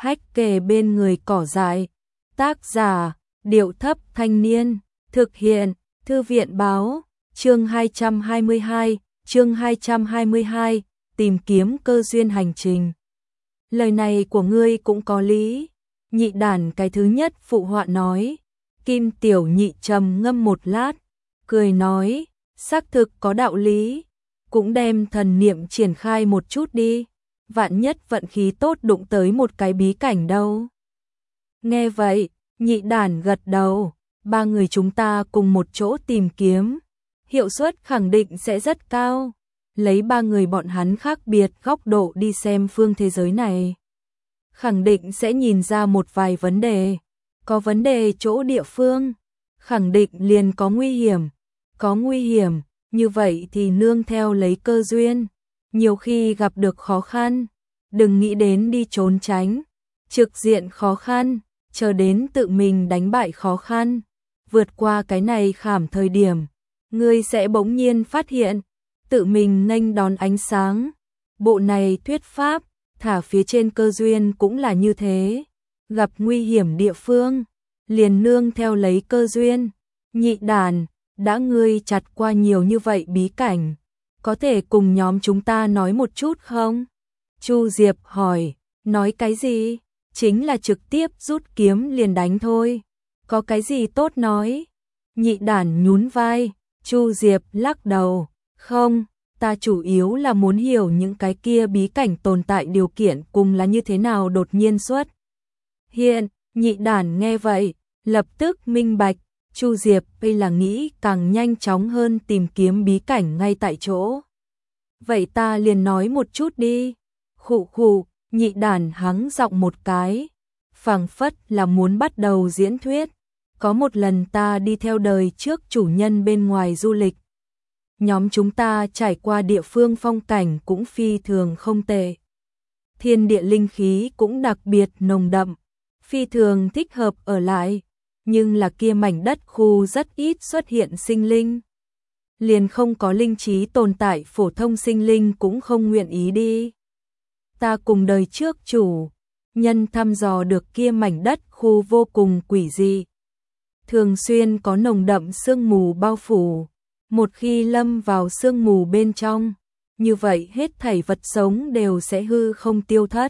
hách kề bên người cỏ dại. Tác giả, Điệu Thấp Thanh Niên. Thực hiện, Thư viện Báo. Chương 222, tìm kiếm cơ duyên hành trình. Lời này của ngươi cũng có lý. Nhị đản cái thứ nhất phụ họa nói. Kim Tiểu Nhị trầm ngâm một lát, cười nói, xác thực có đạo lý, cũng đem thần niệm triển khai một chút đi, vạn nhất vận khí tốt đụng tới một cái bí cảnh đâu. Nghe vậy, nhị đản gật đầu, ba người chúng ta cùng một chỗ tìm kiếm, hiệu suất khẳng định sẽ rất cao, lấy ba người bọn hắn khác biệt góc độ đi xem phương thế giới này. Khẳng định sẽ nhìn ra một vài vấn đề. Có vấn đề chỗ địa phương, khẳng định liền có nguy hiểm. Có nguy hiểm, như vậy thì nương theo lấy cơ duyên. Nhiều khi gặp được khó khăn, đừng nghĩ đến đi trốn tránh. Trực diện khó khăn, chờ đến tự mình đánh bại khó khăn. Vượt qua cái này khảm thời điểm, ngươi sẽ bỗng nhiên phát hiện, tự mình nghênh đón ánh sáng. Bộ này thuyết pháp, thả phía trên cơ duyên cũng là như thế. Gặp nguy hiểm địa phương, liền nương theo lấy cơ duyên. Nhị đàn, đã ngươi chặt qua nhiều như vậy bí cảnh, có thể cùng nhóm chúng ta nói một chút không? Chu Diệp hỏi, nói cái gì? Chính là trực tiếp rút kiếm liền đánh thôi. Có cái gì tốt nói? Nhị đàn nhún vai, Chu Diệp lắc đầu, không, ta chủ yếu là muốn hiểu những cái kia bí cảnh tồn tại điều kiện cùng là như thế nào đột nhiên xuất hiện. Nhị đản nghe vậy, lập tức minh bạch, Chu Diệp đây là nghĩ càng nhanh chóng hơn tìm kiếm bí cảnh ngay tại chỗ. Vậy ta liền nói một chút đi. Khụ khụ, nhị đản hắng giọng một cái, phảng phất là muốn bắt đầu diễn thuyết. Có một lần ta đi theo đời trước chủ nhân bên ngoài du lịch. Nhóm chúng ta trải qua địa phương phong cảnh cũng phi thường không tệ. Thiên địa linh khí cũng đặc biệt nồng đậm, phi thường thích hợp ở lại, nhưng là kia mảnh đất khu rất ít xuất hiện sinh linh. Liền không có linh trí tồn tại, phổ thông sinh linh cũng không nguyện ý đi. Ta cùng đời trước chủ nhân thăm dò được kia mảnh đất khu vô cùng quỷ dị. Thường xuyên có nồng đậm sương mù bao phủ. Một khi lâm vào sương mù bên trong, như vậy hết thảy vật sống đều sẽ hư không tiêu thất.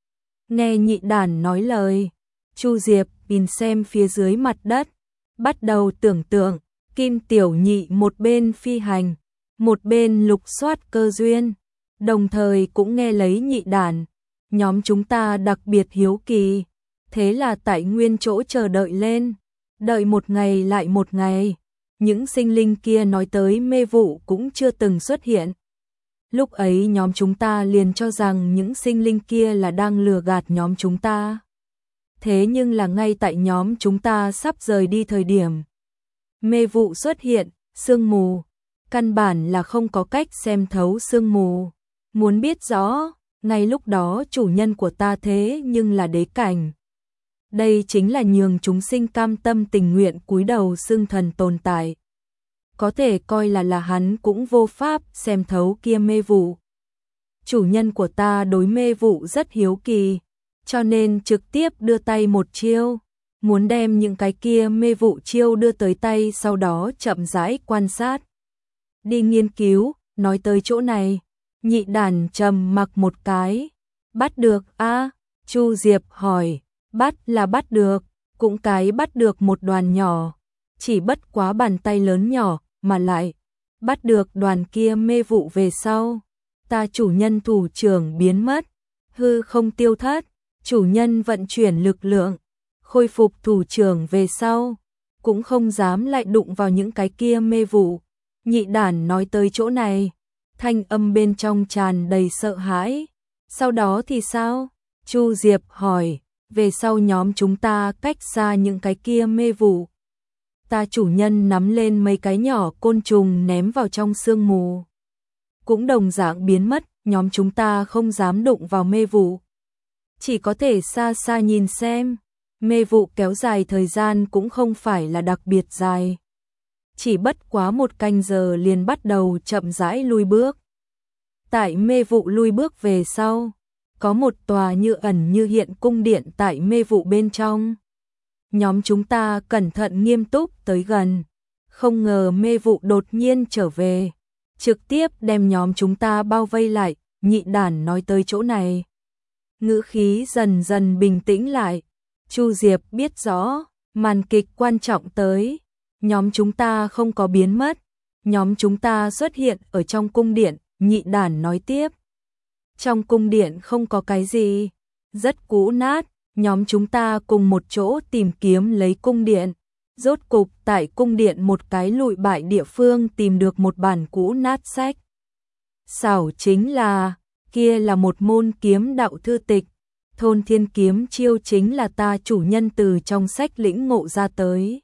Nghe nhị đản nói lời, Chu Diệp nhìn xem phía dưới mặt đất, bắt đầu tưởng tượng, Kim Tiểu Nhị một bên phi hành, một bên lục soát cơ duyên, đồng thời cũng nghe lấy nhị đản, nhóm chúng ta đặc biệt hiếu kỳ, thế là tại nguyên chỗ chờ đợi lên, đợi một ngày lại một ngày. Những sinh linh kia nói tới mê vụ cũng chưa từng xuất hiện. Lúc ấy nhóm chúng ta liền cho rằng những sinh linh kia là đang lừa gạt nhóm chúng ta. Thế nhưng là ngay tại nhóm chúng ta sắp rời đi thời điểm, mê vụ xuất hiện, sương mù, căn bản là không có cách xem thấu sương mù. Muốn biết rõ, ngay lúc đó chủ nhân của ta thế nhưng là đế cảnh. Đây chính là nhường chúng sinh cam tâm tình nguyện cúi đầu xưng thần tồn tại. Có thể coi là hắn cũng vô pháp xem thấu kia mê vụ. Chủ nhân của ta đối mê vụ rất hiếu kỳ, cho nên trực tiếp đưa tay một chiêu, muốn đem những cái kia mê vụ chiêu đưa tới tay, sau đó chậm rãi quan sát. Đi nghiên cứu, nói tới chỗ này, nhị đản trầm mặc một cái. Bắt được a? Chu Diệp hỏi. Bắt là bắt được, cũng cái bắt được một đoàn nhỏ, chỉ bất quá bàn tay lớn nhỏ, mà lại bắt được đoàn kia mê vụ về sau. Ta chủ nhân thủ trưởng biến mất, hư không tiêu thất, chủ nhân vận chuyển lực lượng, khôi phục thủ trưởng về sau, cũng không dám lại đụng vào những cái kia mê vụ. Nhị đản nói tới chỗ này, thanh âm bên trong tràn đầy sợ hãi. Sau đó thì sao? Chu Diệp hỏi. Về sau nhóm chúng ta cách xa những cái kia mê vụ. Ta chủ nhân nắm lên mấy cái nhỏ côn trùng ném vào trong sương mù. Cũng đồng dạng biến mất, nhóm chúng ta không dám đụng vào mê vụ. Chỉ có thể xa xa nhìn xem, mê vụ kéo dài thời gian cũng không phải là đặc biệt dài. Chỉ bất quá một canh giờ liền bắt đầu chậm rãi lui bước. Tại mê vụ lui bước về sau, có một tòa như ẩn như hiện cung điện tại mê vụ bên trong. Nhóm chúng ta cẩn thận nghiêm túc tới gần, không ngờ mê vụ đột nhiên trở về, trực tiếp đem nhóm chúng ta bao vây lại. Nhị đản nói tới chỗ này, ngữ khí dần dần bình tĩnh lại. Chu Diệp biết rõ, màn kịch quan trọng tới, nhóm chúng ta không có biến mất, nhóm chúng ta xuất hiện ở trong cung điện. Nhị đản nói tiếp, trong cung điện không có cái gì, rất cũ nát, nhóm chúng ta cùng một chỗ tìm kiếm lấy cung điện. Rốt cục tại cung điện một cái lụi bại địa phương tìm được một bản cũ nát sách. Xảo chính là, kia là một môn kiếm đạo thư tịch, Thôn Thiên Kiếm Chiêu chính là ta chủ nhân từ trong sách lĩnh ngộ ra tới.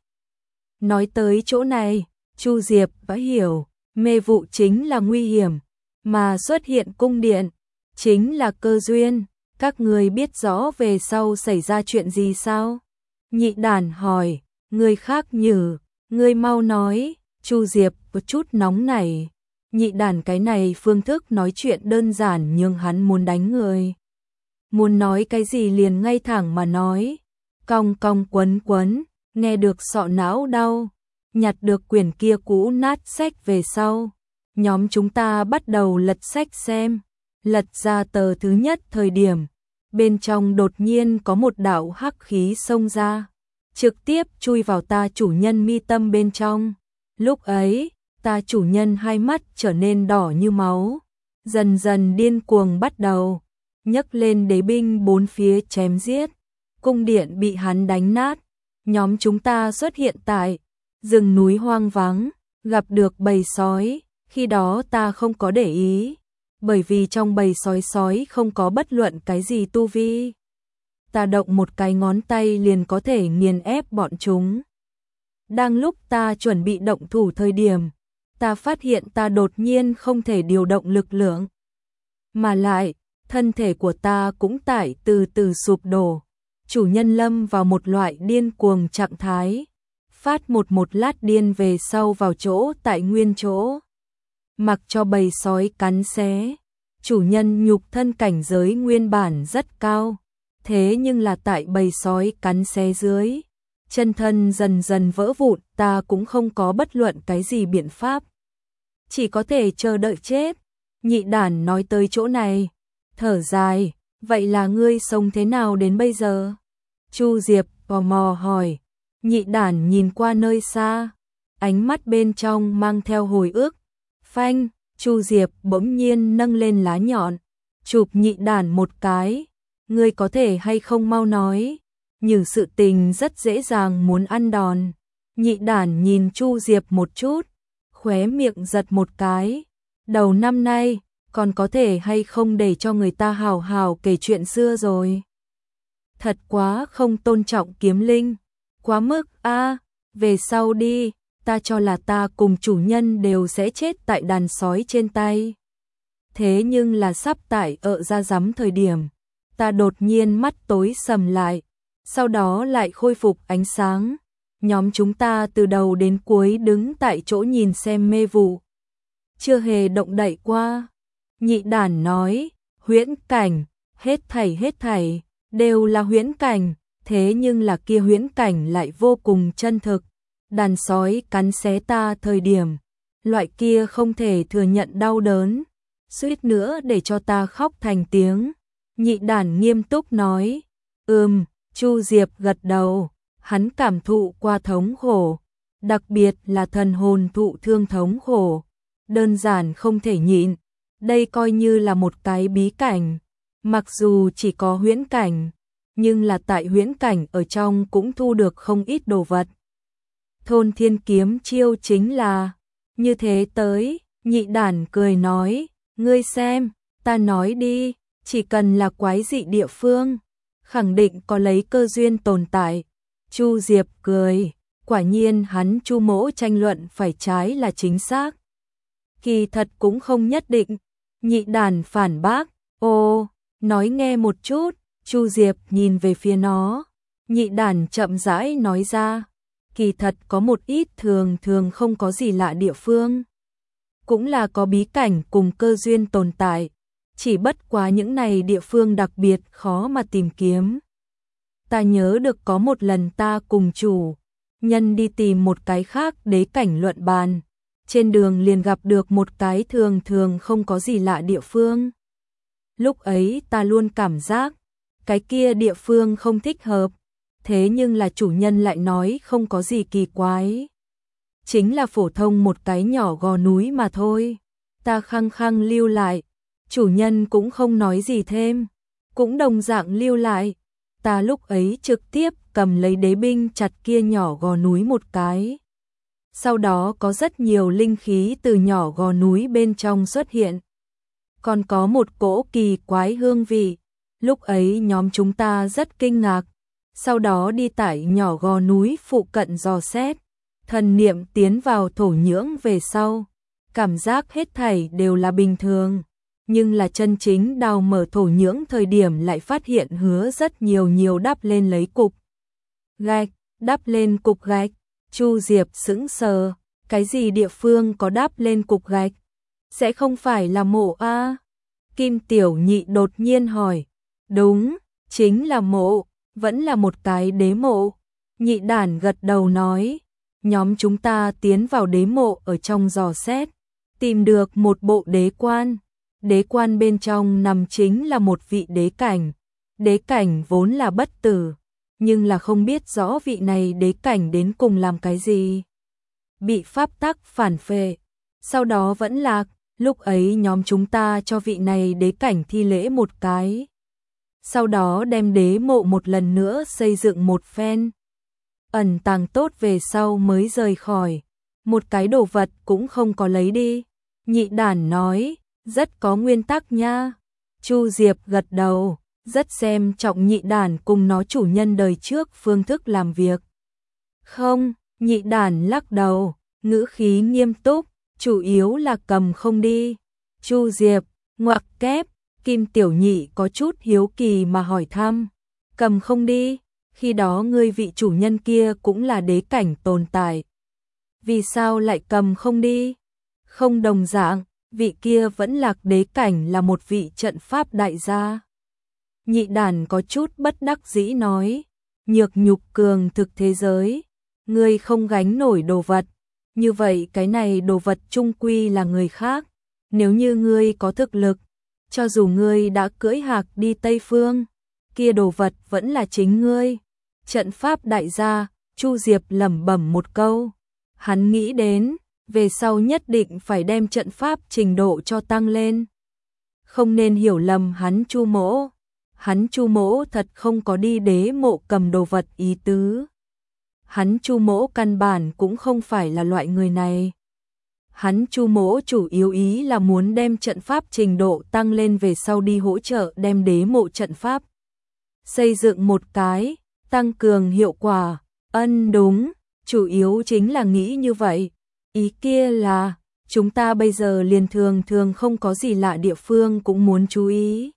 Nói tới chỗ này, Chu Diệp đã hiểu, mê vụ chính là nguy hiểm, mà xuất hiện cung điện chính là cơ duyên. Các người biết rõ về sau xảy ra chuyện gì sao? Nhị đản hỏi. Người khác nhử, người mau nói. Chu Diệp có chút nóng nảy. Nhị đản cái này phương thức nói chuyện đơn giản nhưng hắn muốn đánh người. Muốn nói cái gì liền ngay thẳng mà nói. Cong cong quấn quấn, nghe được sọ não đau. Nhặt được quyển kia cũ nát sách về sau, nhóm chúng ta bắt đầu lật sách xem. Lật ra tờ thứ nhất thời điểm, bên trong đột nhiên có một đạo hắc khí xông ra, trực tiếp chui vào ta chủ nhân mi tâm bên trong. Lúc ấy, ta chủ nhân hai mắt trở nên đỏ như máu, dần dần điên cuồng bắt đầu nhấc lên đế binh bốn phía chém giết. Cung điện bị hắn đánh nát, nhóm chúng ta xuất hiện tại rừng núi hoang vắng, gặp được bầy sói. Khi đó ta không có để ý, bởi vì trong bầy sói không có bất luận cái gì tu vi. Ta động một cái ngón tay liền có thể nghiền ép bọn chúng. Đang lúc ta chuẩn bị động thủ thời điểm, ta phát hiện ta đột nhiên không thể điều động lực lượng. Mà lại, thân thể của ta cũng tại từ từ sụp đổ. Chủ nhân lâm vào một loại điên cuồng trạng thái. Phát một lát điên về sau vào chỗ tại nguyên chỗ. Mặc cho bầy sói cắn xé. Chủ nhân nhục thân cảnh giới nguyên bản rất cao. Thế nhưng là tại bầy sói cắn xé dưới, chân thân dần dần vỡ vụn, ta cũng không có bất luận cái gì biện pháp. Chỉ có thể chờ đợi chết. Nhị đản nói tới chỗ này, thở dài, vậy là ngươi sống thế nào đến bây giờ? Chu Diệp tò mò hỏi. Nhị đản nhìn qua nơi xa, ánh mắt bên trong mang theo hồi ức. Phanh, Chu Diệp bỗng nhiên nâng lên lá nhọn, chụp nhị đản một cái. Ngươi có thể hay không mau nói, nhưng sự tình rất dễ dàng muốn ăn đòn. Nhị đản nhìn Chu Diệp một chút, khóe miệng giật một cái. Đầu năm nay, còn có thể hay không để cho người ta hào hào kể chuyện xưa rồi. Thật quá không tôn trọng kiếm linh. Quá mức a, về sau đi, ta cho là ta cùng chủ nhân đều sẽ chết tại đàn sói trên tay. Thế nhưng là sắp tại ra rắm thời điểm, ta đột nhiên mắt tối sầm lại, sau đó lại khôi phục ánh sáng. Nhóm chúng ta từ đầu đến cuối đứng tại chỗ nhìn xem mê vụ, chưa hề động đậy qua. Nhị đản nói, huyễn cảnh, hết thảy đều là huyễn cảnh, thế nhưng là kia huyễn cảnh lại vô cùng chân thực. Đàn sói cắn xé ta thời điểm, loại kia không thể thừa nhận đau đớn, suýt nữa để cho ta khóc thành tiếng. Nhị đản nghiêm túc nói, Chu Diệp gật đầu, hắn cảm thụ qua thống khổ, đặc biệt là thần hồn thụ thương thống khổ, đơn giản không thể nhịn. Đây coi như là một cái bí cảnh, mặc dù chỉ có huyễn cảnh, nhưng là tại huyễn cảnh ở trong cũng thu được không ít đồ vật. Thôn Thiên Kiếm Chiêu chính là như thế tới. Nhị đản cười nói, ngươi xem, ta nói đi, chỉ cần là quái dị địa phương, khẳng định có lấy cơ duyên tồn tại. Chu Diệp cười, quả nhiên hắn Chu mỗ tranh luận phải trái là chính xác. Kỳ thật cũng không nhất định. Nhị đản phản bác, ô, nói nghe một chút. Chu Diệp nhìn về phía nó. Nhị đản chậm rãi nói ra, kỳ thật có một ít thường không có gì lạ địa phương, cũng là có bí cảnh cùng cơ duyên tồn tại. chỉ bất quá những này địa phương đặc biệt khó mà tìm kiếm. Ta nhớ được có một lần ta cùng chủ nhân đi tìm một cái khác đế cảnh luận bàn, trên đường liền gặp được một cái thường thường không có gì lạ địa phương. Lúc ấy ta luôn cảm giác cái kia địa phương không thích hợp, thế nhưng là chủ nhân lại nói không có gì kỳ quái. Chính là phổ thông một cái nhỏ gò núi mà thôi. Ta khăng khăng lưu lại, chủ nhân cũng không nói gì thêm, cũng đồng dạng lưu lại. Ta lúc ấy trực tiếp cầm lấy đế binh chặt kia nhỏ gò núi một cái. Sau đó có rất nhiều linh khí từ nhỏ gò núi bên trong xuất hiện. Còn có một cỗ kỳ quái hương vị. Lúc ấy nhóm chúng ta rất kinh ngạc. Sau đó đi tại nhỏ gò núi phụ cận dò xét. Thần niệm tiến vào thổ nhưỡng về sau. Cảm giác hết thảy đều là bình thường. Nhưng là chân chính đào mở thổ nhưỡng thời điểm lại phát hiện hứa rất nhiều đắp lên lấy cục gạch, đắp lên cục gạch. Chu Diệp sững sờ, cái gì địa phương có đắp lên cục gạch? Sẽ không phải là mộ a? Kim Tiểu Nhị đột nhiên hỏi. Đúng, chính là mộ, vẫn là một cái đế mộ. Nhị Đản gật đầu nói, nhóm chúng ta tiến vào đế mộ ở trong dò xét, tìm được một bộ đế quan. Đế quan bên trong nằm chính là một vị đế cảnh. Đế cảnh vốn là bất tử, nhưng là không biết rõ vị này đế cảnh đến cùng làm cái gì. Bị pháp tắc phản phệ, sau đó vẫn lạc, lúc ấy nhóm chúng ta cho vị này đế cảnh thi lễ một cái. Sau đó đem đế mộ một lần nữa xây dựng một phen. Ẩn tàng tốt về sau mới rời khỏi, một cái đồ vật cũng không có lấy đi. Nhị Đản nói, rất có nguyên tắc nha. Chu Diệp gật đầu, rất xem trọng Nhị Đản cùng nó chủ nhân đời trước phương thức làm việc. Không, Nhị Đản lắc đầu, ngữ khí nghiêm túc, chủ yếu là cầm không đi. Chu Diệp, ngoặc kép, Kim Tiểu Nhị có chút hiếu kỳ mà hỏi thăm. Cầm không đi, khi đó ngươi vị chủ nhân kia cũng là đế cảnh tồn tại. Vì sao lại cầm không đi? Không đồng dạng, vị kia vẫn lạc đế cảnh là một vị trận pháp đại gia. Nhị Đản có chút bất đắc dĩ nói, nhược nhục cường thực thế giới, ngươi không gánh nổi đồ vật, như vậy cái này đồ vật chung quy là người khác, nếu như ngươi có thực lực, cho dù ngươi đã cưỡi hạc đi Tây Phương, kia đồ vật vẫn là chính ngươi. Trận pháp đại gia, Chu Diệp lẩm bẩm một câu, hắn nghĩ đến, về sau nhất định phải đem trận pháp trình độ cho tăng lên. Không nên hiểu lầm hắn Chu Mỗ. Hắn Chu Mỗ thật không có đi đế mộ cầm đồ vật ý tứ. Hắn Chu Mỗ căn bản cũng không phải là loại người này. Hắn Chu Mỗ chủ yếu ý là muốn đem trận pháp trình độ tăng lên về sau đi hỗ trợ đem đế mộ trận pháp. Xây dựng một cái, tăng cường hiệu quả, đúng, chủ yếu chính là nghĩ như vậy. Ý kia là, chúng ta bây giờ liền thường không có gì lạ địa phương cũng muốn chú ý.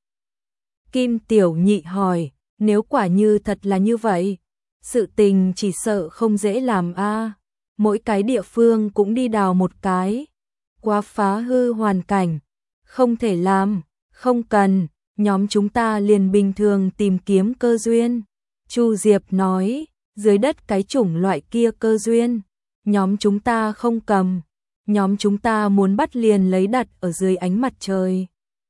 Kim Tiểu Nhị hỏi, nếu quả như thật là như vậy, sự tình chỉ sợ không dễ làm a. Mỗi cái địa phương cũng đi đào một cái, quá phá hư hoàn cảnh, không thể làm, không cần, nhóm chúng ta liền bình thường tìm kiếm cơ duyên. Chu Diệp nói, dưới đất cái chủng loại kia cơ duyên, nhóm chúng ta không cầm, nhóm chúng ta muốn bắt liền lấy đặt ở dưới ánh mặt trời.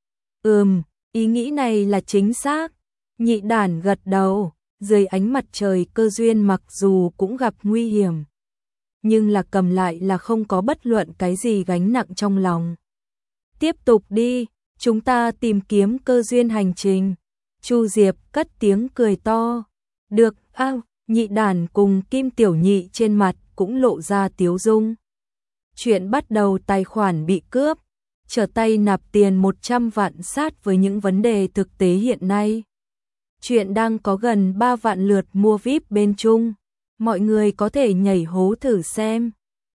Ý nghĩ này là chính xác. Nhị Đản gật đầu, dưới ánh mặt trời cơ duyên mặc dù cũng gặp nguy hiểm, nhưng là cầm lại là không có bất luận cái gì gánh nặng trong lòng. Tiếp tục đi, chúng ta tìm kiếm cơ duyên hành trình. Chu Diệp cất tiếng cười to. Được, Nhị Đản cùng Kim Tiểu Nhị trên mặt cũng lộ ra tiếu dung. Chuyện bắt đầu tài khoản bị cướp, trở tay nạp tiền 100 vạn sát với những vấn đề thực tế hiện nay. Chuyện đang có gần 3 vạn lượt mua VIP bên Trung, mọi người có thể nhảy hố thử xem.